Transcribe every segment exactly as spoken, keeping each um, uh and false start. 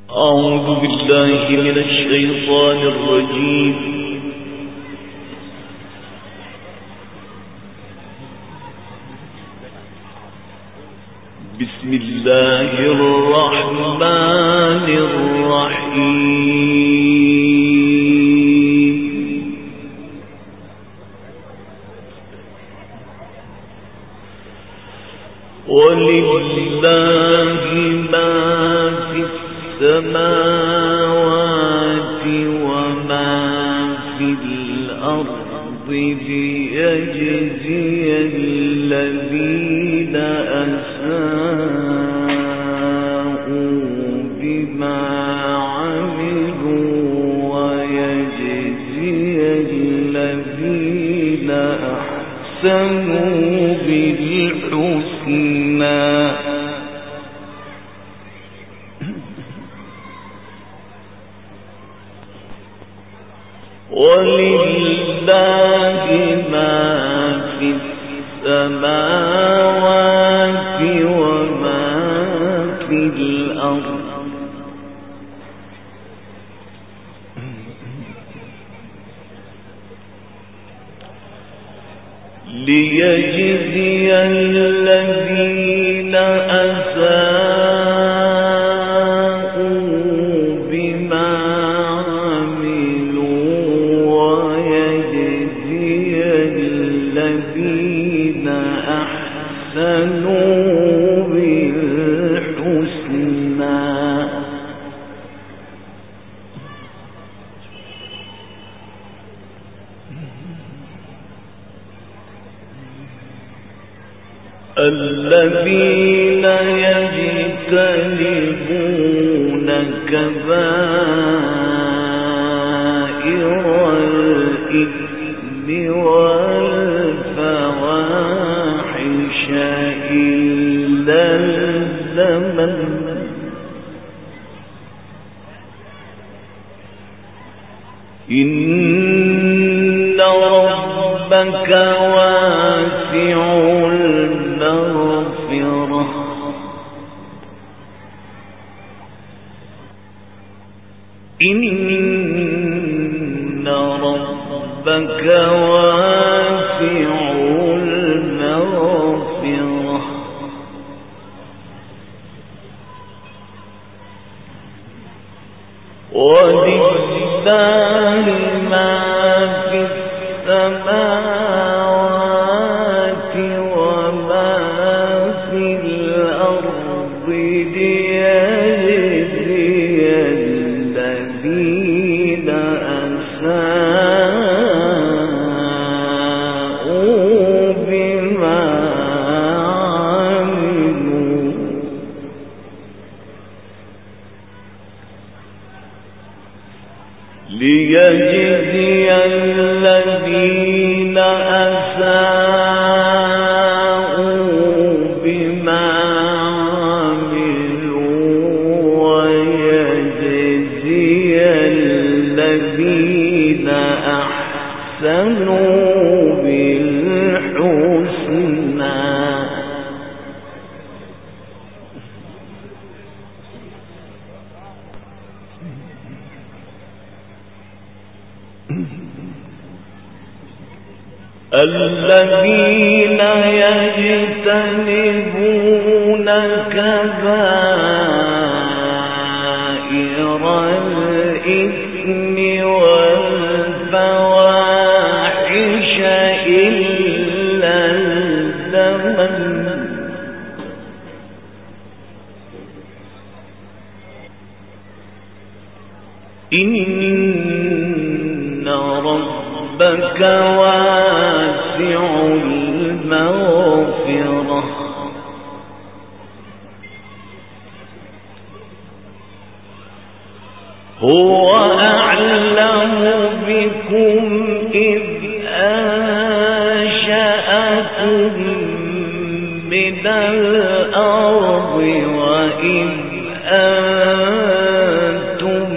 أعوذ بالله من الشيطان الرجيم. بسم الله الرحمن الرحيم. ولله ما في السماوات وما في الأرض ليجزي الذين أساءوا بما عملوا ويجزي الذين أحسنوا بالحسنى. ولله ما في السماوات وما في الأرض ليجزي الذين أساءوا بما الذين أحسنوا بالحسنى. الذين يجتنبون كبائر الإثم والفواحش إلا اللمم إن ربك واسع المغفرة إن ربك واسع المغفرة ولله ما في السماوات وما في الأرض ليجزي الذين أساءوا بما عملوا ليجزي الذين أساءوا بما عملوا ويجزي الذين أحسنوا بالحسنى. الذين يجتنبون كبائر الإثم والفواحش إلا اللمم إن ربك واسع المغفرة هو أعلم بكم إذ أنشأكم من الأرض وإذ أنتم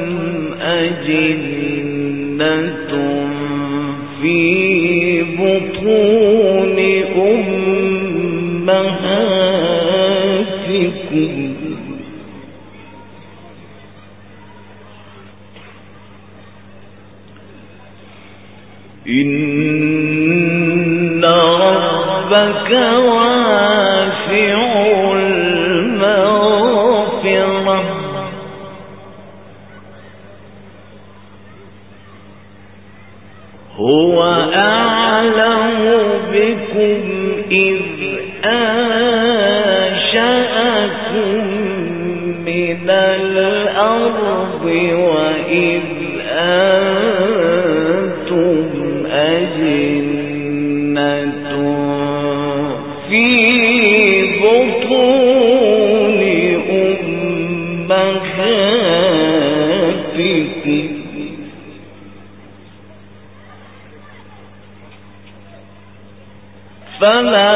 أجنة في بطون أمهاتكم. أمهاتكم إن ربك واسع المغفرة هو أعلم بكم إذ أنشأكم من الأرض وإذ أنتم أجنة في بطون أمهاتكم فلا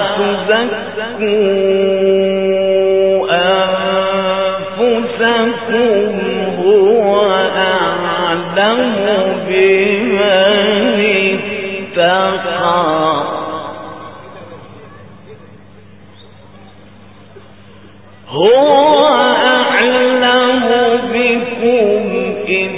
تزكوا أنفسكم هو أعلم بمن اتقى هو أعلم بكم إذ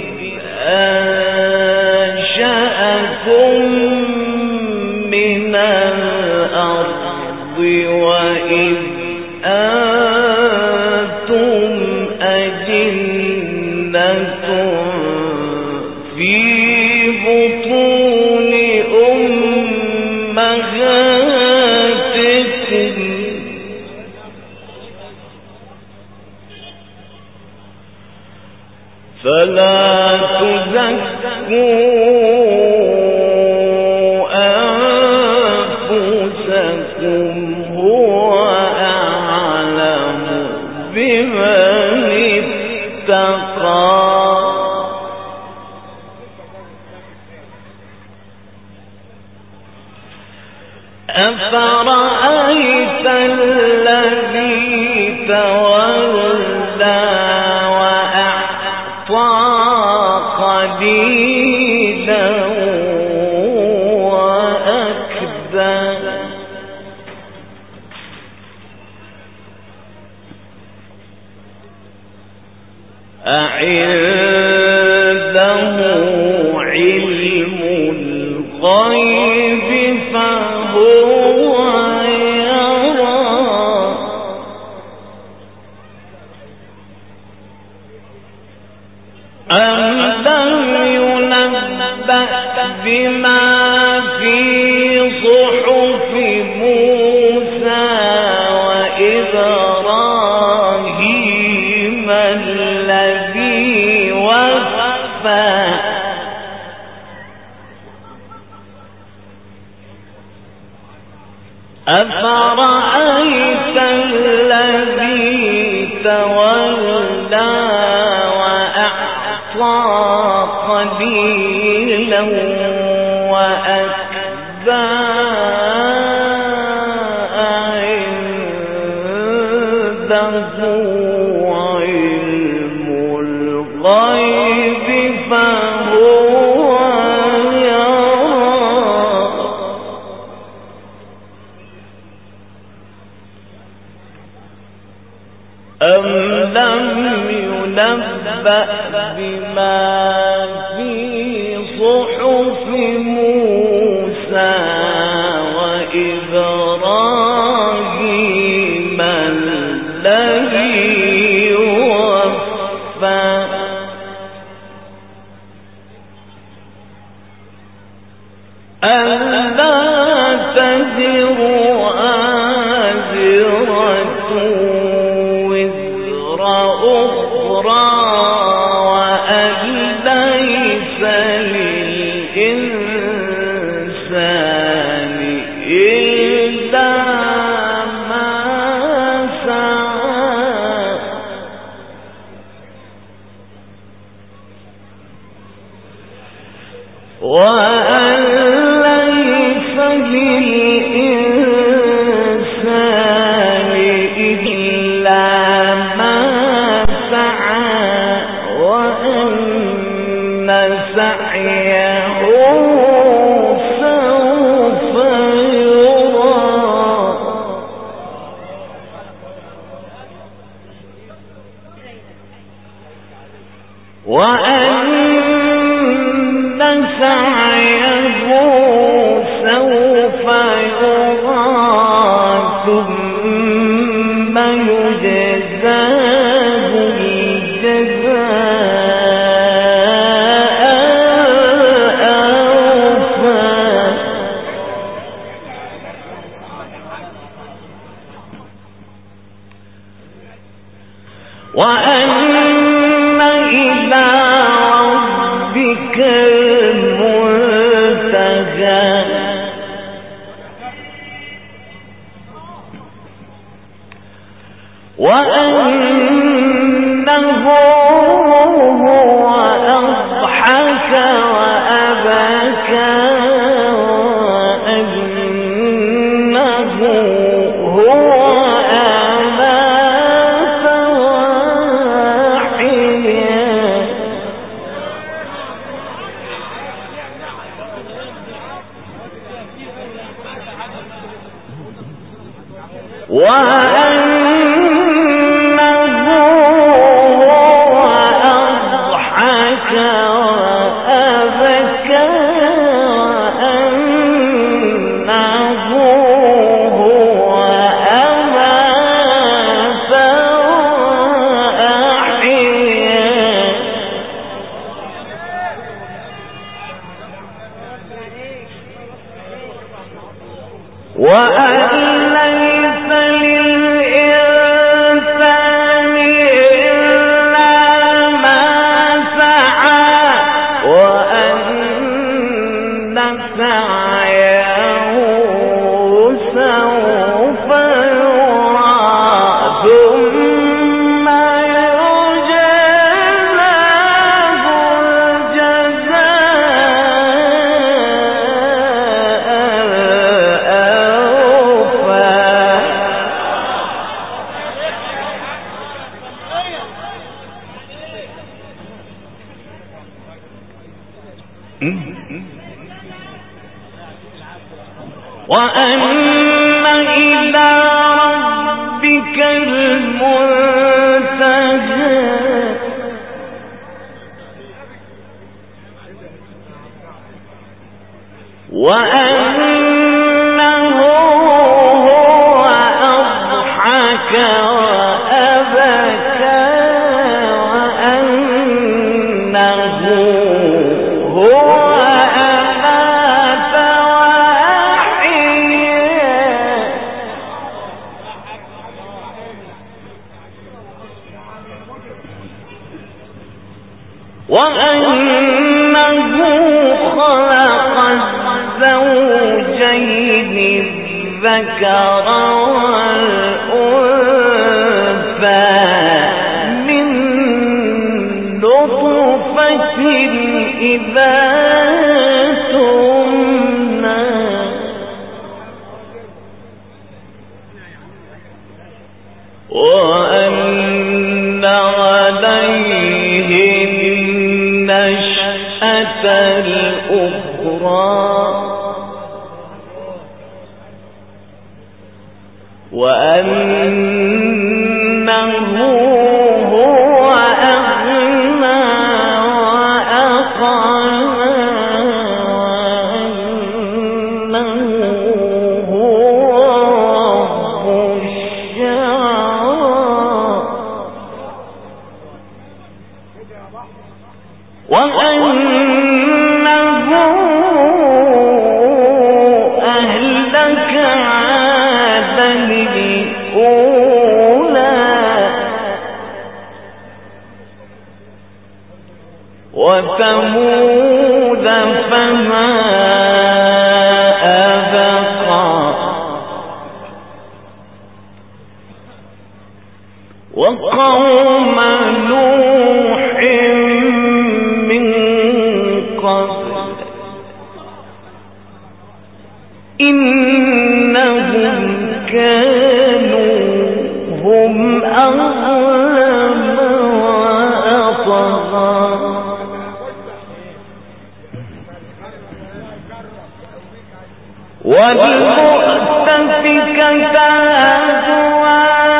أنشأكم من الأرض وإذ أنتم أجنة في بطون أمهاتكم فلا تزكوا أنفسكم هو أعلم بمن اتقى أفرأيت الذي تولى وأعطى قليلا وأكدى أعنده علم الغيب فهو يرى أم لم ينبأ بما في صحف موسى وإبراهيم الذي وفى أفرأيت الذي تولى وأعطى قليلا وأكدى عنده علم الغيب فهو يرى أم لم ينبأ بما في صحف موسى وإبراهيم الذي وفى ألا تزر وازرة وزر أخرى وأن ليس للإنسان إلا ما سعى وأن ليس للإنسان إلا ما سعى وأن سعيه سوف يرى وأن سعيه وأن إلى ربك المنتهى وأنه هو أضحك وأبكى وأنه هو أمات وأحيا وأن إلى ربك المنتهى وأنه هو أضحك وأبكى وأنه هو وأنه خلق الزوجين الذكر والأنثى من نطفة إذا تمنى وأن عليه النشأة الأخرى وأنه هو أغنى وأقنى وأنه هو رب الشعرى وأنه أهلك عادا الأولى وثمود فما أبقى وقوم نوح من قبل إنهم كانوا هم أظلم وأطغى والمؤتفكة أهوى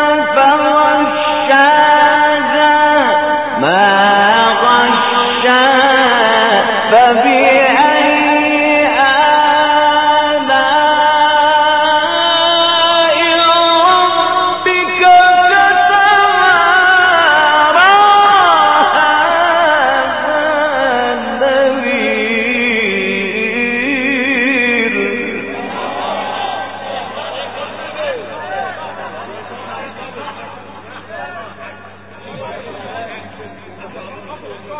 فغشاها ما غشا فبأي آلاء ربك تتمارى هذا النذير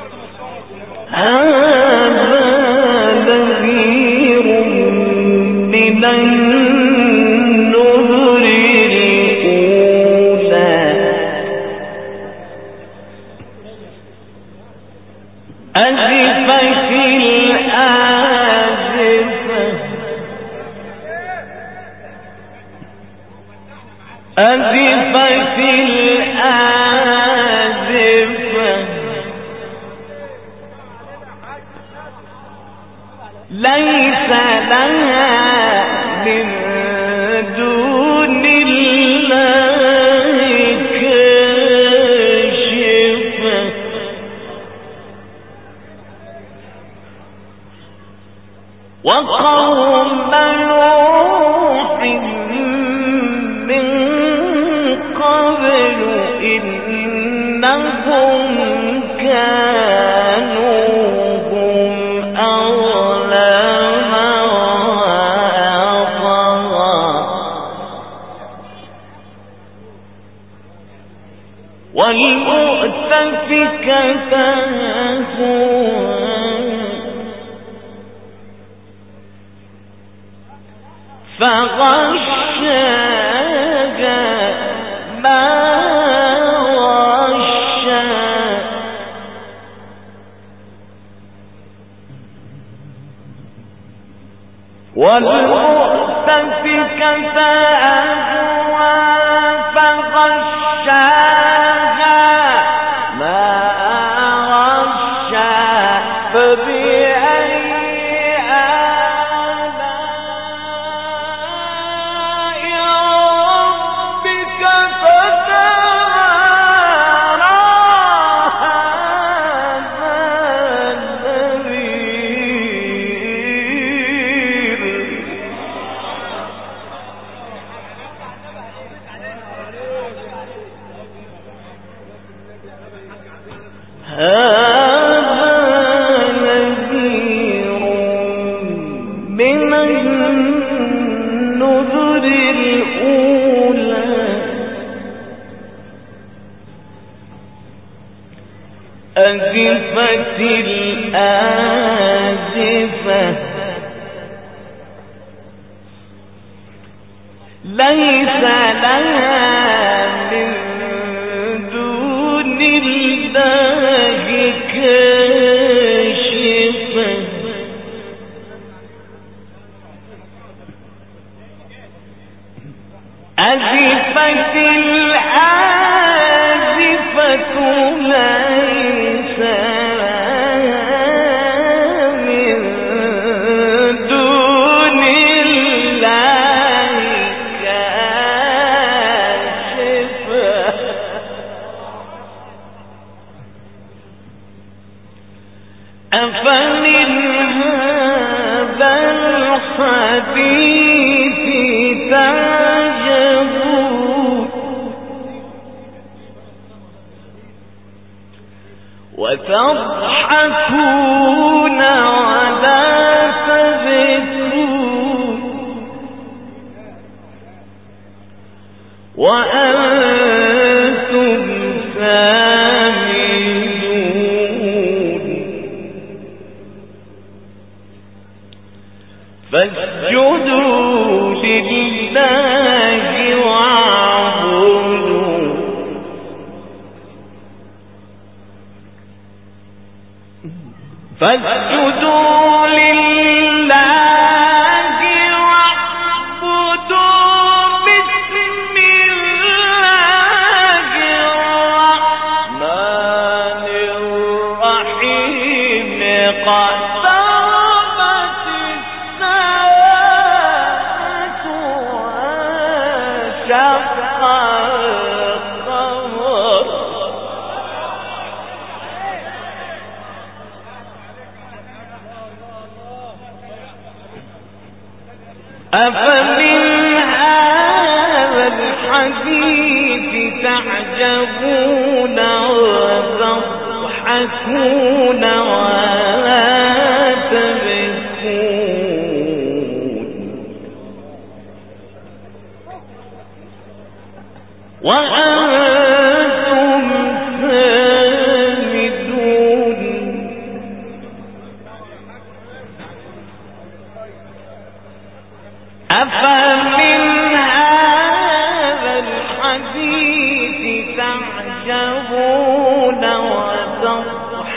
وأنتم سامدون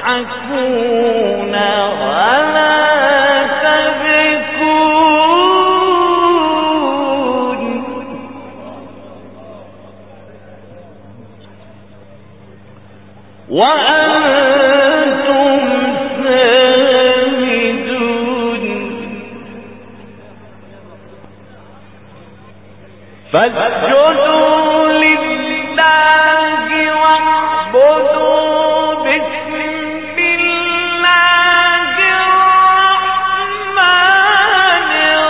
تضحكون ولا تبكون وأنتم سامدون فاسجدوا لله واعبدوا بسم الله الرحمن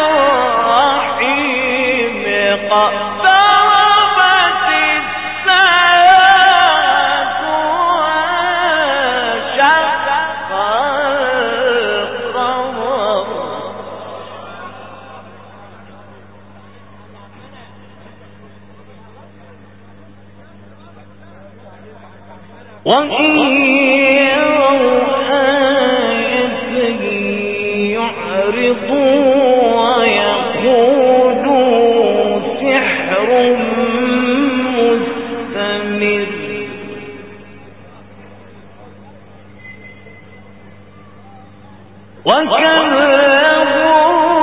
الرحيم اقتربت الساعة وانشق القمر وإن يروا آية يعرضوا ويقولوا سحر مستمر وكذبوا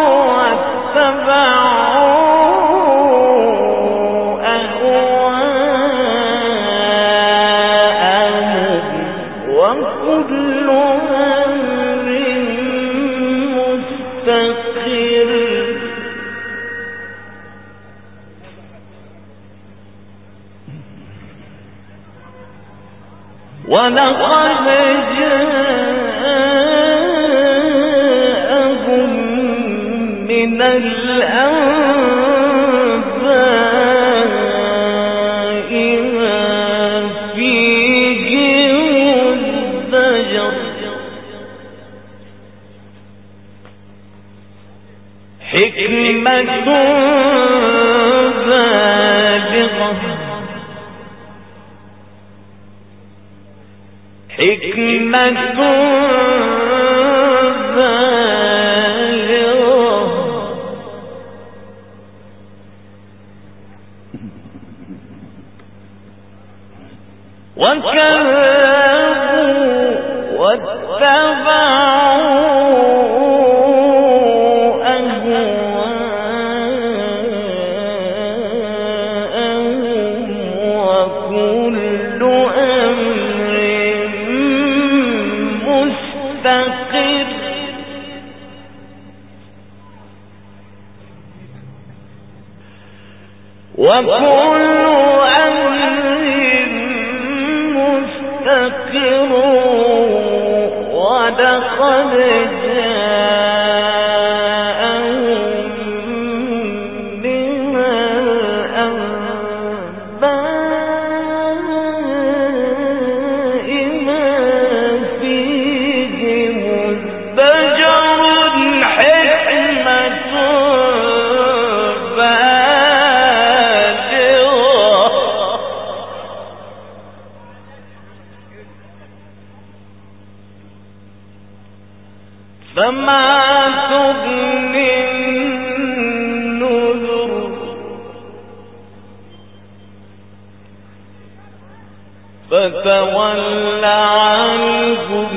واتبعوا وكل أمر مستقر ولقد جاءهم من الأنباء ما فيه مزدجر حكمة بالغة حكمة بالغة وكذبوا واتبعوا أهواءهم وكل أمر مستقر وكل مستقر ولقد جاءهم من الأنباء ما فيه مزدجر حكمة فما تغني النذر فتول عنهم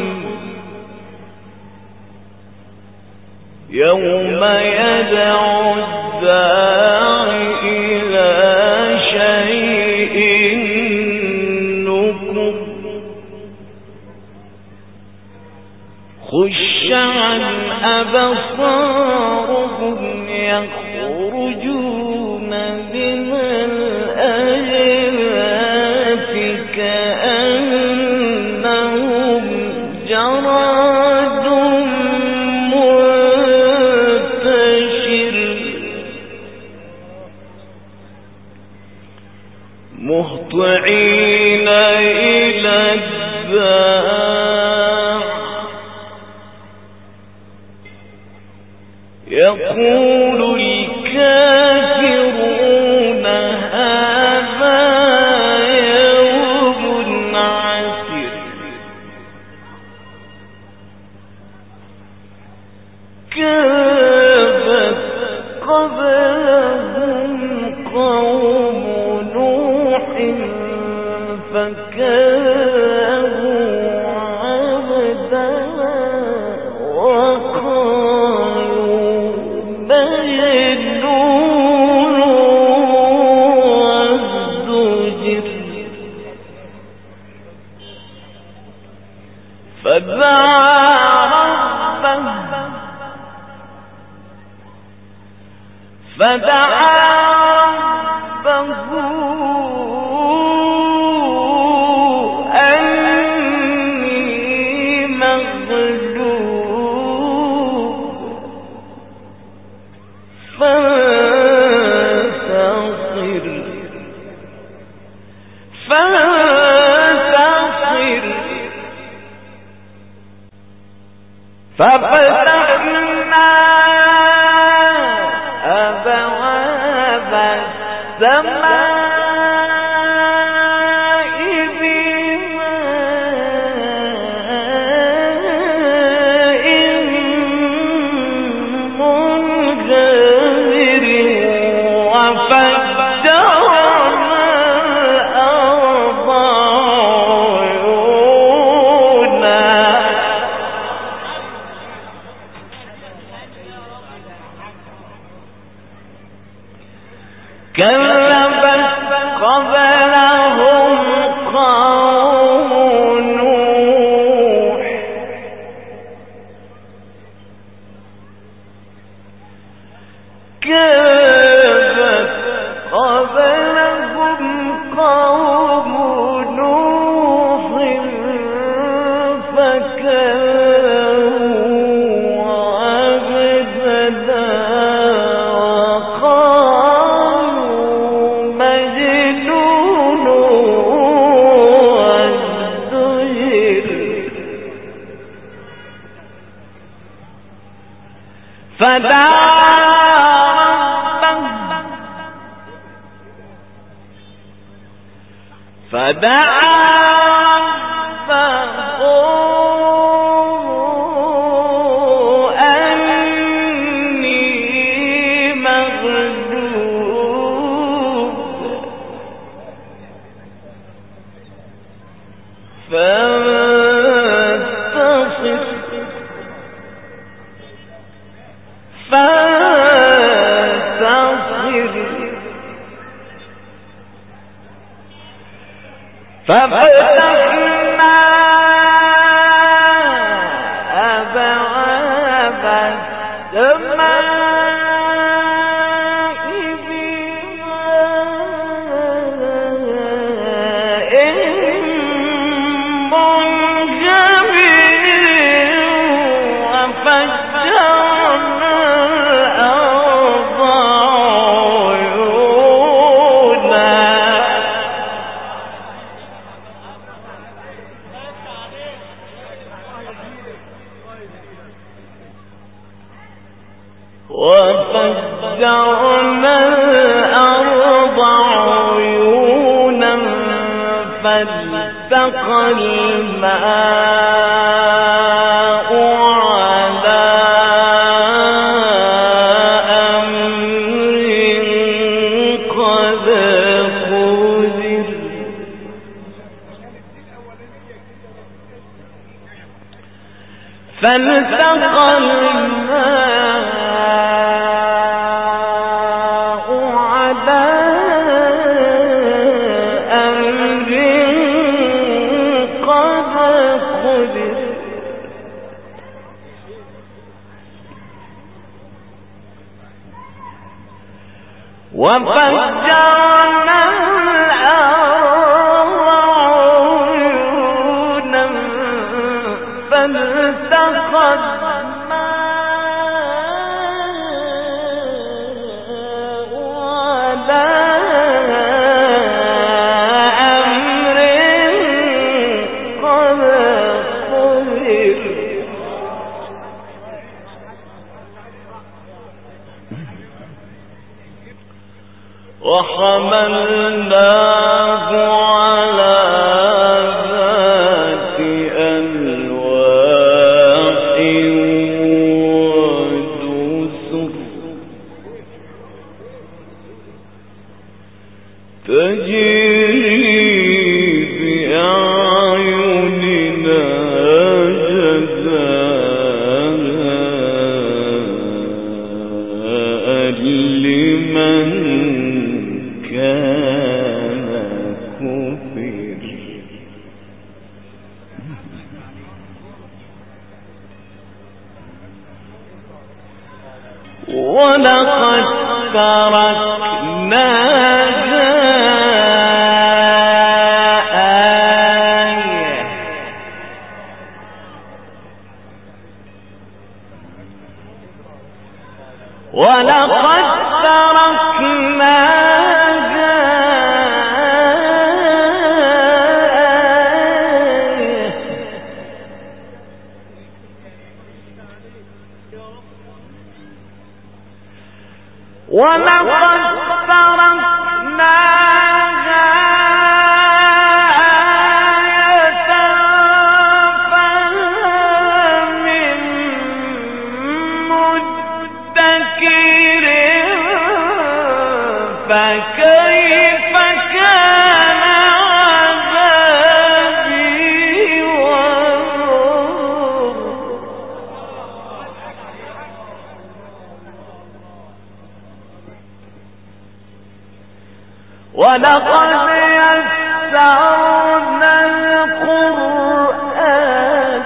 يوم يدعو الداع إلى شيء نكر خش عن أبصارهم يخرجون من الأجداث كأنهم جراد منتشر مهطعين إلى الداع يقول الكافرون هذا فدعا ربه فدعا ربه أني مغلوب فانتصر فانتصر ففتحنا أبواب السماء بماء منهمر وفجرنا الأرض عيونا كذبت قبلهم قوم نوح كذبت قبلهم قوم نوح فكذبوا عبدنا فدعا ربه فدعا ربه أني مغلوب فانتصر فانتصر ففتحنا أبواب السماء بماء منهمر وفجرنا الأرض عيونا وفجرنا الأرض عيونا فالتقى الماء على أمر قد قدر فالتقى الماء وفجرنا الأرض عيونا فالتقى الماء على أمر قد قدر وحاق ولقد يسرنا القرآن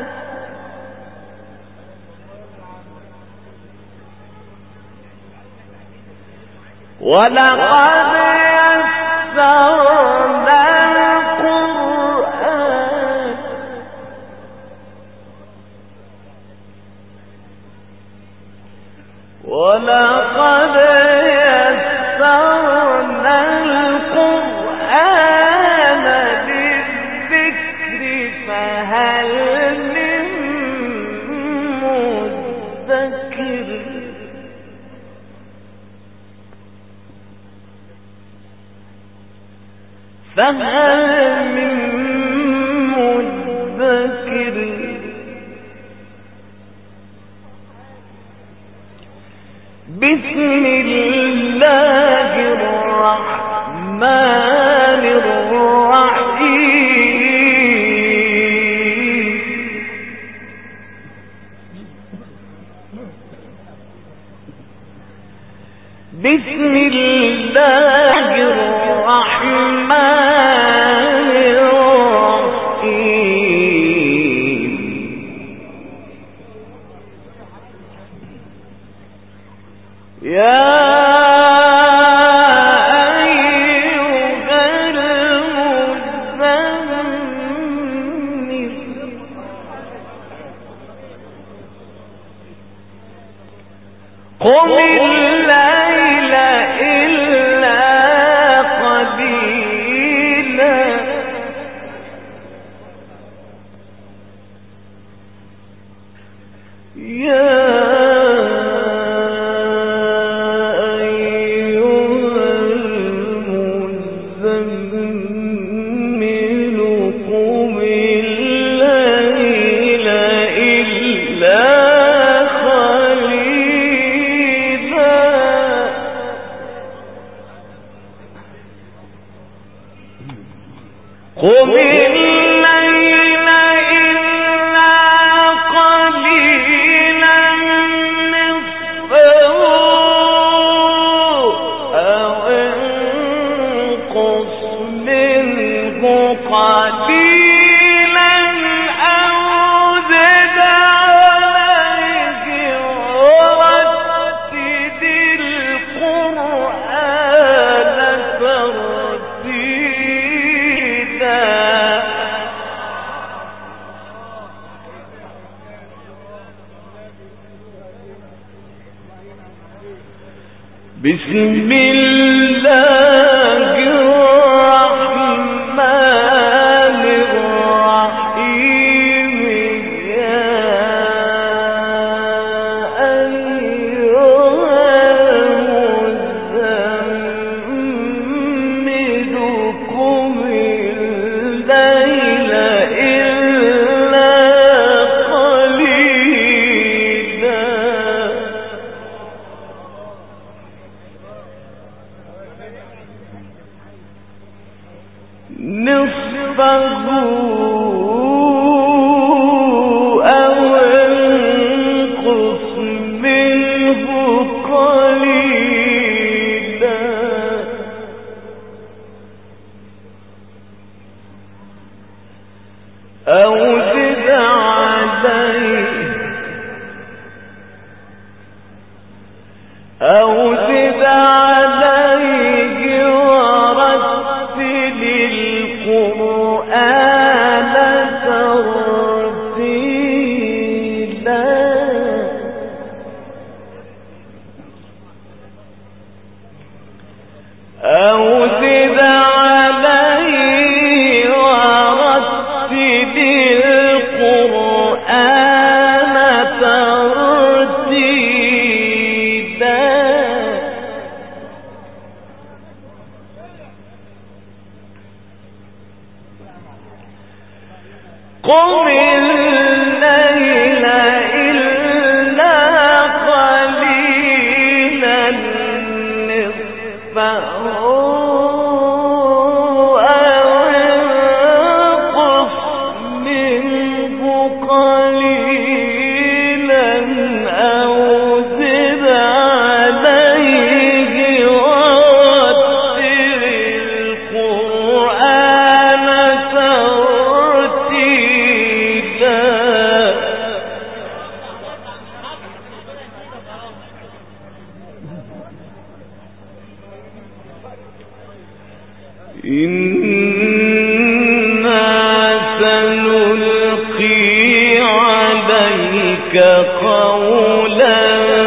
ولقد يسرنا القرآن ولقد يسرنا القرآن للذكر فهل من مدكر فهل من مدكر بسم الله الرحمن الرحيم بسم الله الرحمن الرحيم يا قم الليل إلا قليلا يا أيها المزمل قم الليل إلا قم الليل إلا قليلا نصفه أو انقص منه قليلا أو زد عليه ورتل القرآن ترتيلا بسم الله الرحمن الرحيم يا أيها المزمل قم الليل إلا قليلا نصفه أو انقص منه قليلا أو زد عليه أو زد قم الليل إلا قليلا نصفه أو انقص منه قليلا أو زد عليه ورتل القرآن ترتيلا. إنا سنلقي عليك قولا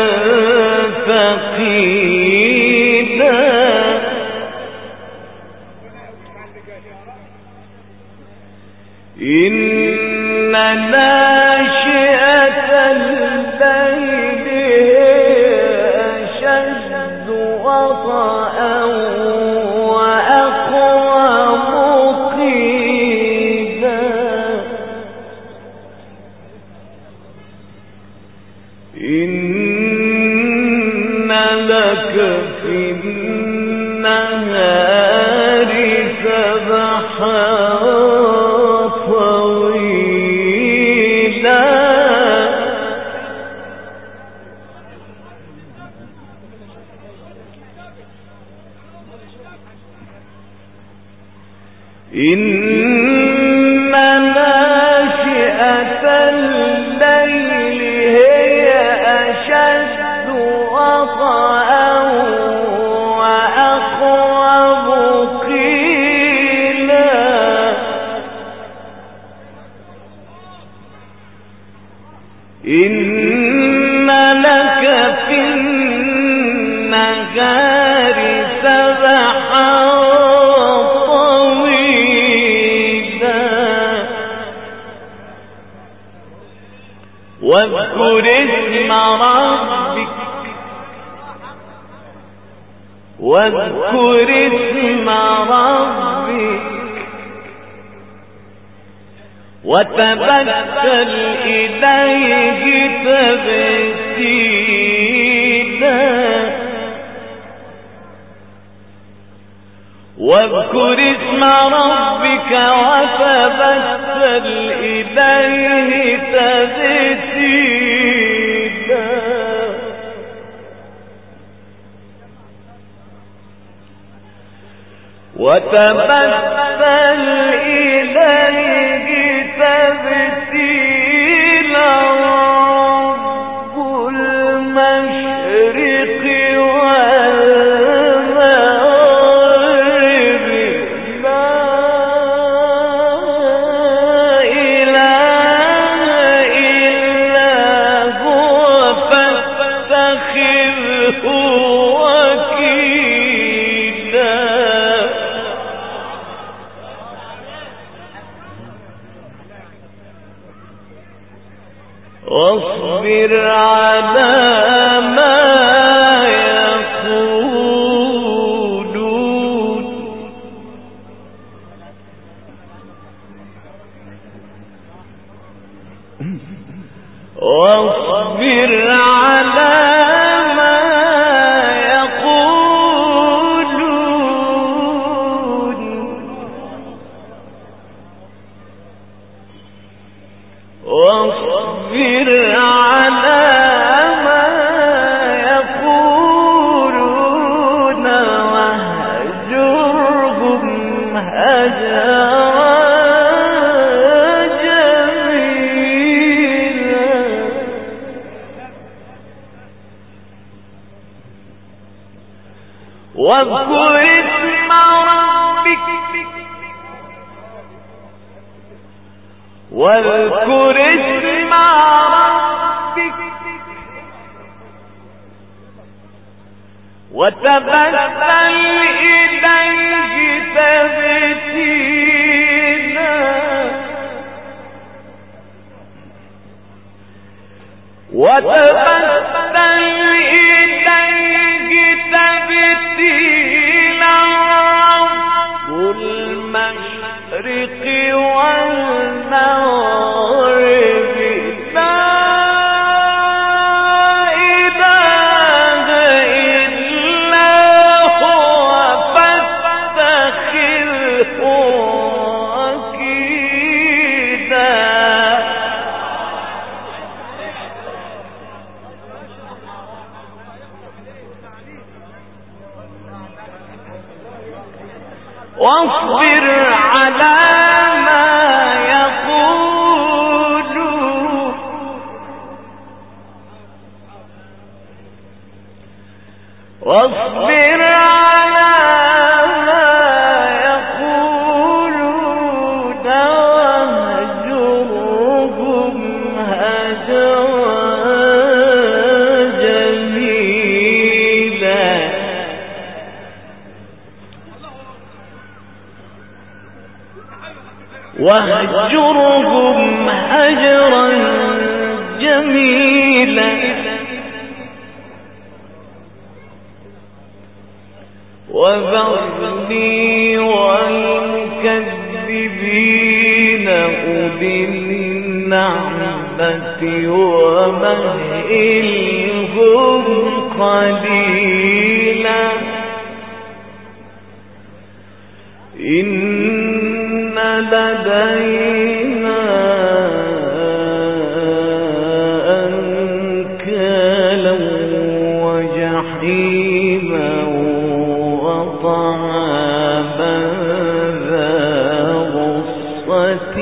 ثقيلا. إن ناشئة الليل أشد وطئا وأقوم قيلا. إن لك في النهار سبحا طويلا. إن ناشئة الليل هي أشد وطئا وأقوم قيلا. إن لك في النهار سبحا واذكر اسم ربك واذكر اسم ربك وتبتل إليه تبتيلا. واذكر اسم ربك وتبتل إليه تبتيلا. وتبتل إليه تبتيلا. رب المشرق والمغرب لا إله إلا هو فاتخذه وكيلا. واصبر على ما يقولون واصبر على ما يقولون. واصبر على ما يقولون واهجرهم هجرا جميلا. واذكر اسم ربك واذكر اسم ربك وتبتل إليه تبتيلا. وتبتل إليه تبتيلا. رب المشرق والمغرب جميلا وذرني والمكذبين أولي النعمة ومهلهم قليلا إن لدينا أنكالا وجحيما وطعاما ذا غصة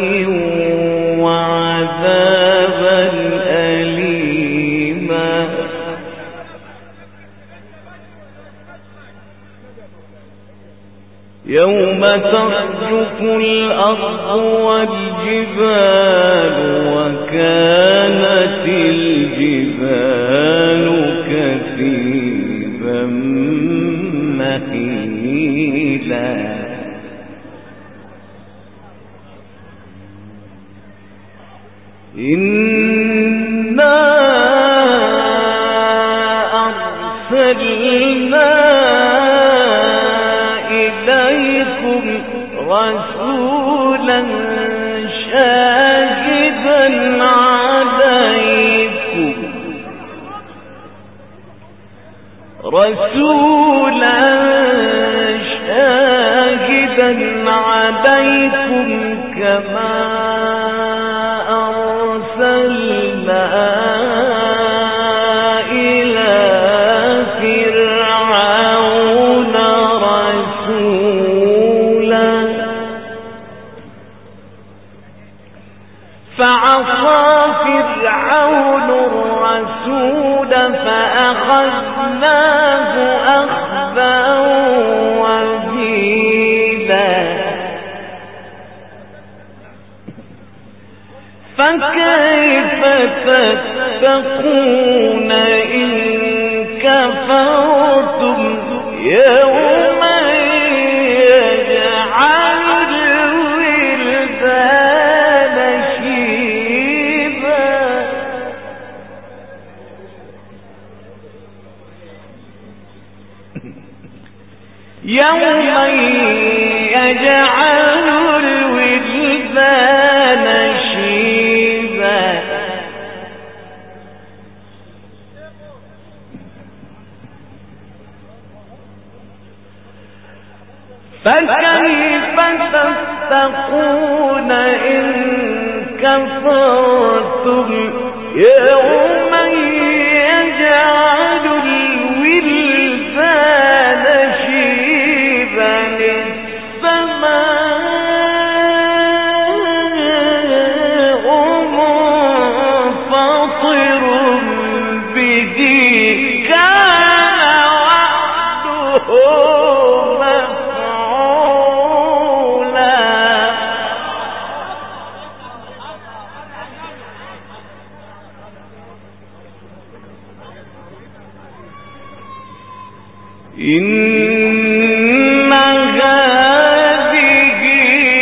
وعذابا أليما يوم ترجف الأرض والجبال وكانت الجبال كثيبا مهيلا إنا أرسلنا إليكم رسولا شاهدا عليكم رسولا شاهدا عليكم كما أرسلنا إلى فرعون رسولا فعصى فرعون الرسول فأخذناه أخذا وبيلا فكيف تتقون إن كفرتم يوما يجعل الولدان شيبا يوما يجعل الولدان شيبا فكيف تتقون إن كفرتم يوما يجعل الولدان شيبا السماء منفطر به كان وعده إن هذه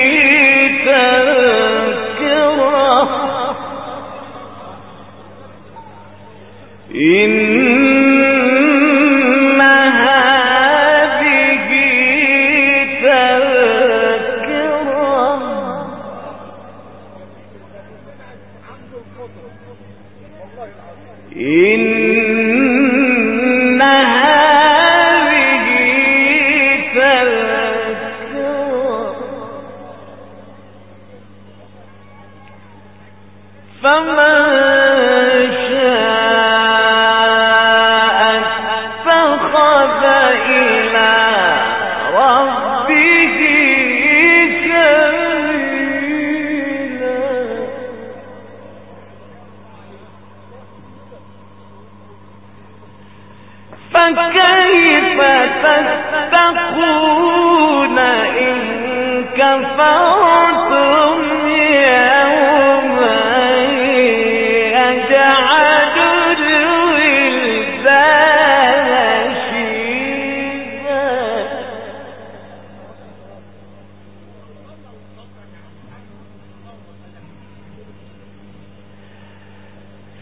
تذكرة إن هذه تذكرة إن فمن شاء اتخذ إلى ربه سبيلا فكيف تتقون إن كفرتم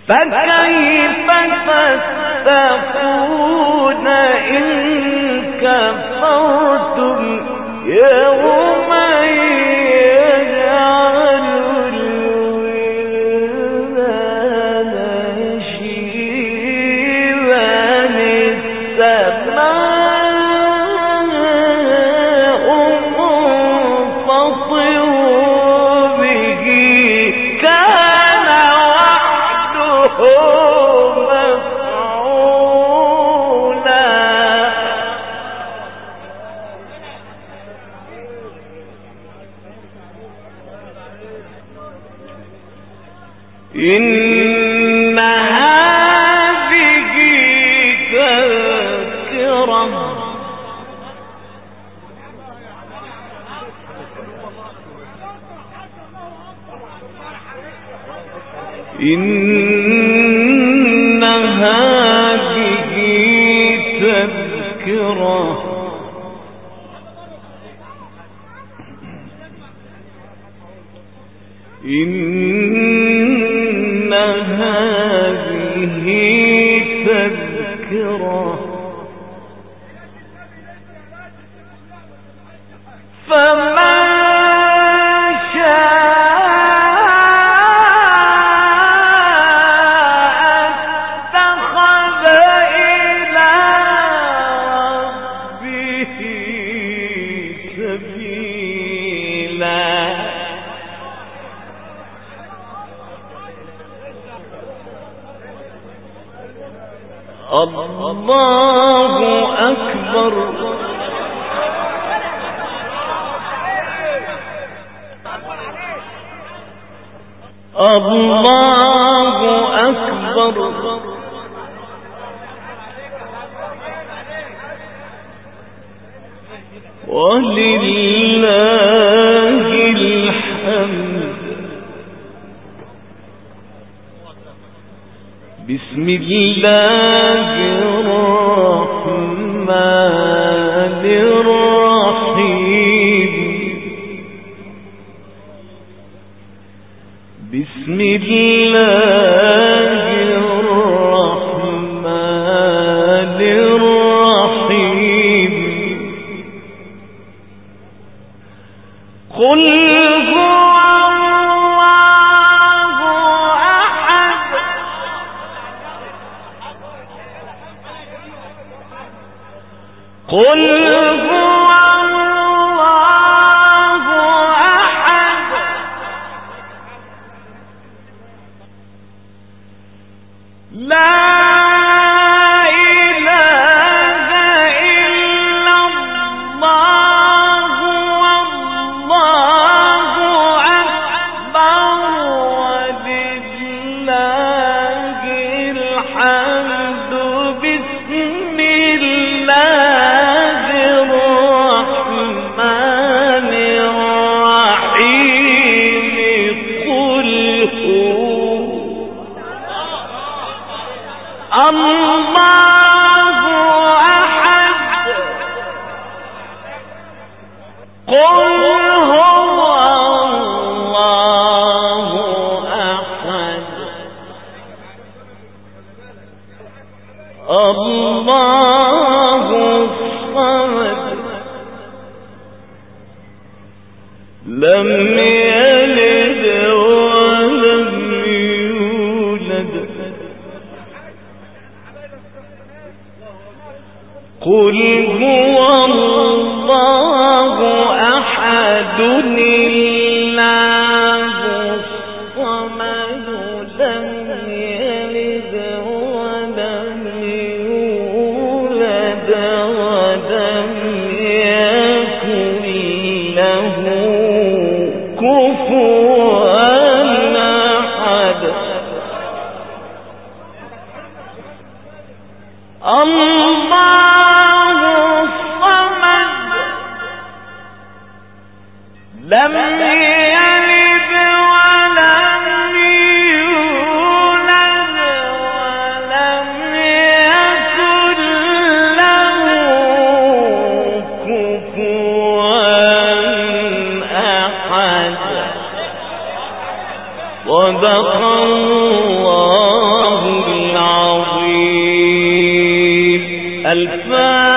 فكيف تتقون إن كفرتم يوما يجعل الولدان شيبا السماء منفطر به كان وعده مفعولا. إن هذه تذكرة إن هذه تذكرة إن هذه تذكرة فمن الله أكبر. الله أكبر. ولله الحمد. بسم الله الرحمن الرحيم. بسم الله الرحمن الرحيم. قل قل هو الله أحد لا إله إلا الله والله أكبر ولله الحمد. بسم الله الرحمن الرحيم. قل هو الله أحد. قل هو الله أحد الله الصمد لم يلد ولم يولد. قل هو الله أحد الله الصمد لم يلد ولم يولد ولم يكن له كفوا أحد. الله الصمد لم يلد ولم يولد ولم يكن له كفوا أحد. صدق الله الفاتحة.